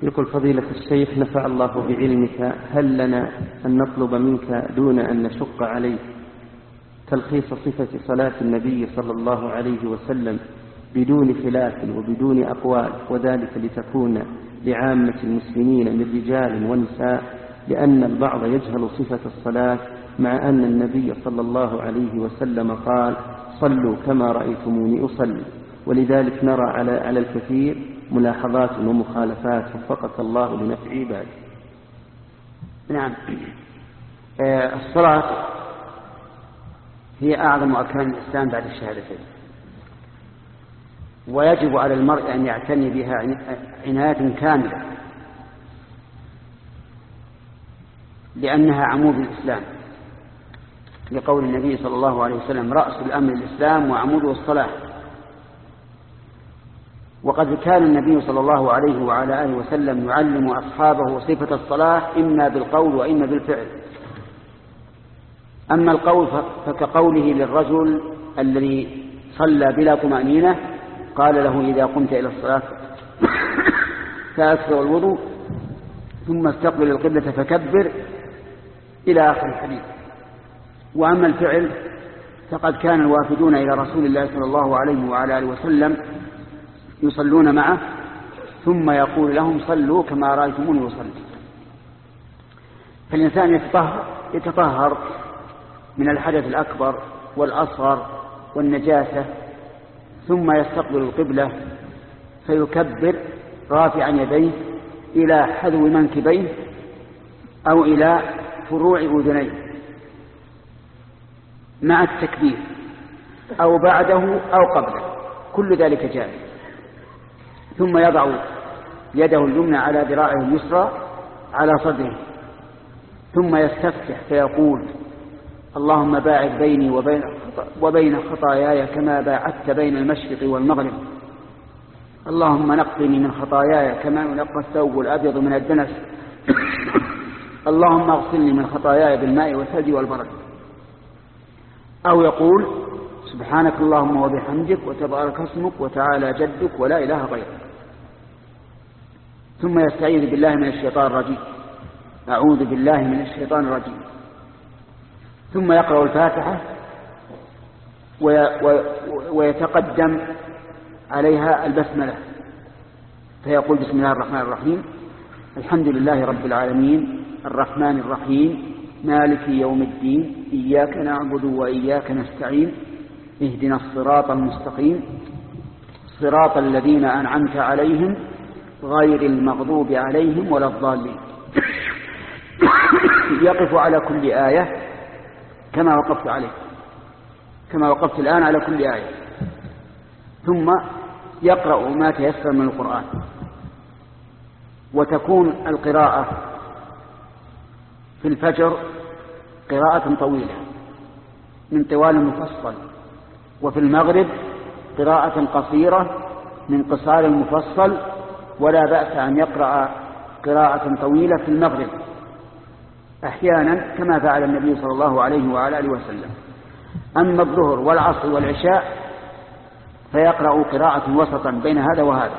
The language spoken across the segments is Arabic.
يقول فضيلة الشيخ نفع الله بعلمك، هل لنا أن نطلب منك دون أن نشق عليك تلخيص صفة صلاة النبي صلى الله عليه وسلم بدون خلاف وبدون أقوال، وذلك لتكون لعامة المسلمين من رجال ونساء، لأن البعض يجهل صفة الصلاة مع أن النبي صلى الله عليه وسلم قال صلوا كما رأيتموني أصلي، ولذلك نرى على الكثير ملاحظات ومخالفات وفقك الله لنفع عباده. نعم، الصلاة هي أعظم أركان الإسلام بعد الشهادتين، ويجب على المرء أن يعتني بها عناية كاملة، لأنها عمود الإسلام، لقول النبي صلى الله عليه وسلم رأس الأمر الإسلام وعموده الصلاة. وقد كان النبي صلى الله عليه وعلى آله وسلم يعلم أصحابه صفة الصلاة إما بالقول وإما بالفعل. أما القول فكقوله للرجل الذي صلى بلا طمأنينة، قال له إذا قمت إلى الصلاة فأكثر الوضوء ثم استقبل القبلة فكبر إلى آخر الحديث. وأما الفعل فقد كان الوافدون إلى رسول الله صلى الله عليه وعلى آله وسلم يصلون معه ثم يقول لهم صلوا كما رأيتموني أصلي. فالإنسان يتطهر من الحدث الأكبر والأصغر والنجاسة، ثم يستقبل القبلة فيكبر رافعا يديه إلى حذو منكبيه أو إلى فروع أذنيه مع التكبير، أو بعده أو قبله، كل ذلك جائز. ثم يضع يده اليمنى على ذراعه اليسرى على صدره، ثم يستفتح فيقول اللهم باعد بيني وبين خطاياي كما باعدت بين المشرق والمغرب، اللهم نقني من خطاياي كما ينقى الثوب الأبيض من الدنس، اللهم اغسلني من خطاياي بالماء والثلج والبرد. أو يقول سبحانك اللهم وبحمدك وتبارك اسمك وتعالى جدك ولا إله غيرك. ثم يستعيذ بالله من الشيطان الرجيم، أعوذ بالله من الشيطان الرجيم. ثم يقرأ الفاتحة ويتقدم عليها البسملة، فيقول بسم الله الرحمن الرحيم، الحمد لله رب العالمين الرحمن الرحيم مالك يوم الدين إياك نعبد وإياك نستعين اهدنا الصراط المستقيم صراط الذين أنعمت عليهم غير المغضوب عليهم ولا الضالين. يقف على كل آية كما وقفت الآن على كل آية، ثم يقرأ ما تيسر من القرآن. وتكون القراءة في الفجر قراءة طويلة من طوال مفصل، وفي المغرب قراءة قصيرة من قصار مفصل، ولا بأس أن يقرأ قراءة طويلة في المغرب أحيانا كما فعل النبي صلى الله عليه وعلى آله وسلم. أما الظهر والعصر والعشاء فيقرأ قراءة وسطا بين هذا وهذا،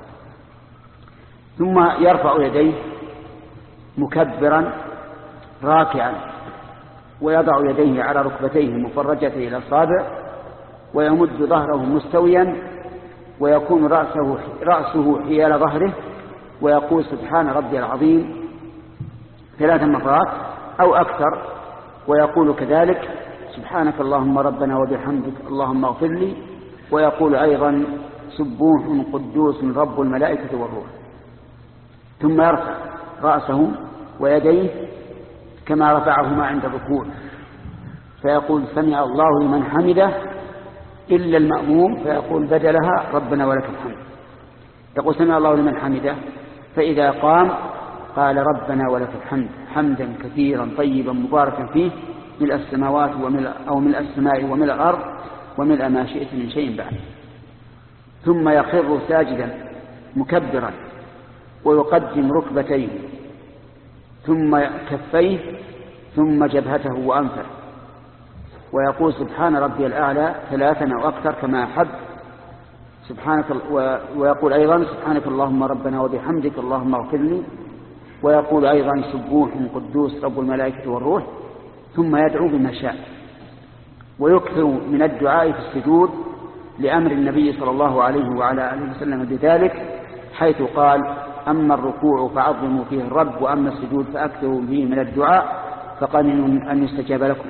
ثم يرفع يديه مكبرا راكعا، ويضع يديه على ركبتيه مفرجتيه إلى الأصابع، ويمد ظهره مستويا، ويكون رأسه حيال ظهره، ويقول سبحان ربي العظيم 3 مرات أو أكثر، ويقول كذلك سبحانك اللهم ربنا وبحمدك اللهم اغفر لي، ويقول أيضا سبوح قدوس رب الملائكة والروح. ثم يرفع رأسه ويديه كما رفعهما عند الركوع، فيقول سمع الله لمن حمده، إلا المأموم فيقول بدلها ربنا ولك الحمد. يقول سمع الله لمن حمده، فإذا قام قال ربنا ولك الحمد حمدا كثيرا طيبا مباركا فيه ملء السماوات ملء السماء وملء الأرض وملء ما شئت من شيء بعد. ثم يخر ساجدا مكبرا، ويقدم ركبتيه ثم كفيه ثم جبهته وأنفه، ويقول سبحان ربي الأعلى 3 أو أكثر كما أحب، ويقول أيضا سبحانك اللهم ربنا وبحمدك اللهم اغفر لي، ويقول أيضا سبوح قدوس رب الملائكة والروح، ثم يدعو بما شاء. ويكثر من الدعاء في السجود لأمر النبي صلى الله عليه وعلى آله وسلم بذلك، حيث قال أما الركوع فعظموا فيه الرب، وأما السجود فأكثروا فيه من الدعاء فقننوا أن يستجاب لكم.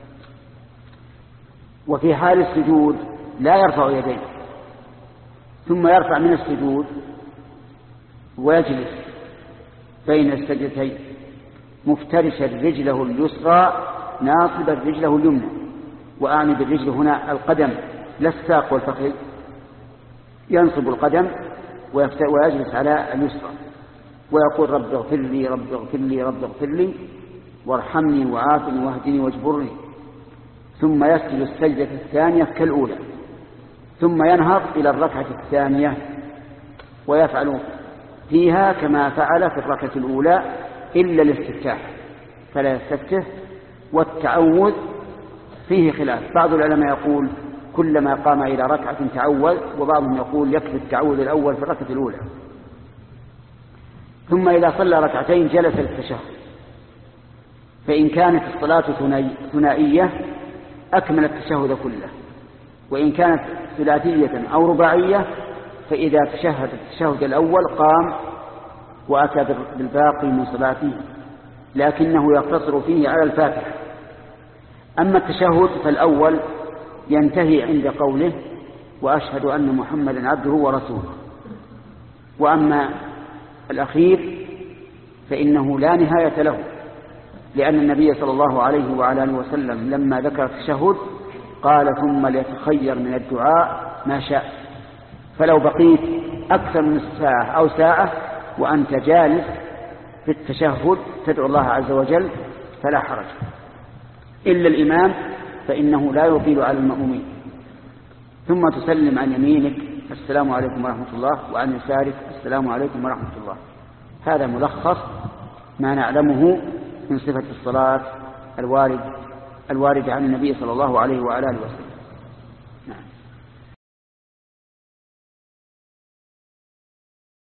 وفي حال السجود لا يرفع يديه، ثم يرفع من السجود ويجلس بين السجدتين مفترشا رجله اليسرى ناصبا رجله اليمنى، وأعني بالرجل هنا القدم لا الساق والفخذ، ينصب القدم ويجلس على اليسرى ويقول رب اغفر لي رب اغفر لي رب اغفر لي وارحمني وعافني واهدني واجبرني، ثم يسجد السجدة الثانية كالأولى، ثم ينهض إلى الركعة الثانية ويفعل فيها كما فعل في الركعة الأولى إلا الاستفتاح فلا يستفتح. والتعوذ فيه خلاف، بعض العلماء يقول كلما قام إلى ركعة تعوذ، وبعضهم يقول يكفي التعوذ الأول في الركعة الأولى. ثم إذا صلى ركعتين جلس للتشهد، فإن كانت الصلاة ثنائية أكمل التشهد كله، وإن كانت ثلاثية أو رباعية فإذا تشهد التشهد الأول قام وأتى بالباقي من صلاته، لكنه يقتصر فيه على الفاتحة. أما التشهد فالأول ينتهي عند قوله وأشهد أن محمدا عبده ورسوله، وأما الأخير فإنه لا نهاية له، لأن النبي صلى الله عليه وعلى آله وسلم لما ذكر التشهد قال ثم ليتخير من الدعاء ما شاء. فلو بقيت أكثر من ساعة أو ساعة وأنت جالس في التشهد تدعو الله عز وجل فلا حرج، إلا الإمام فإنه لا يطيل على المأمومين. ثم تسلم عن يمينك السلام عليكم ورحمة الله، وعن يسارك السلام عليكم ورحمة الله. هذا ملخص ما نعلمه من صفة الصلاة الواردة عن النبي صلى الله عليه وعلى آله وسلم.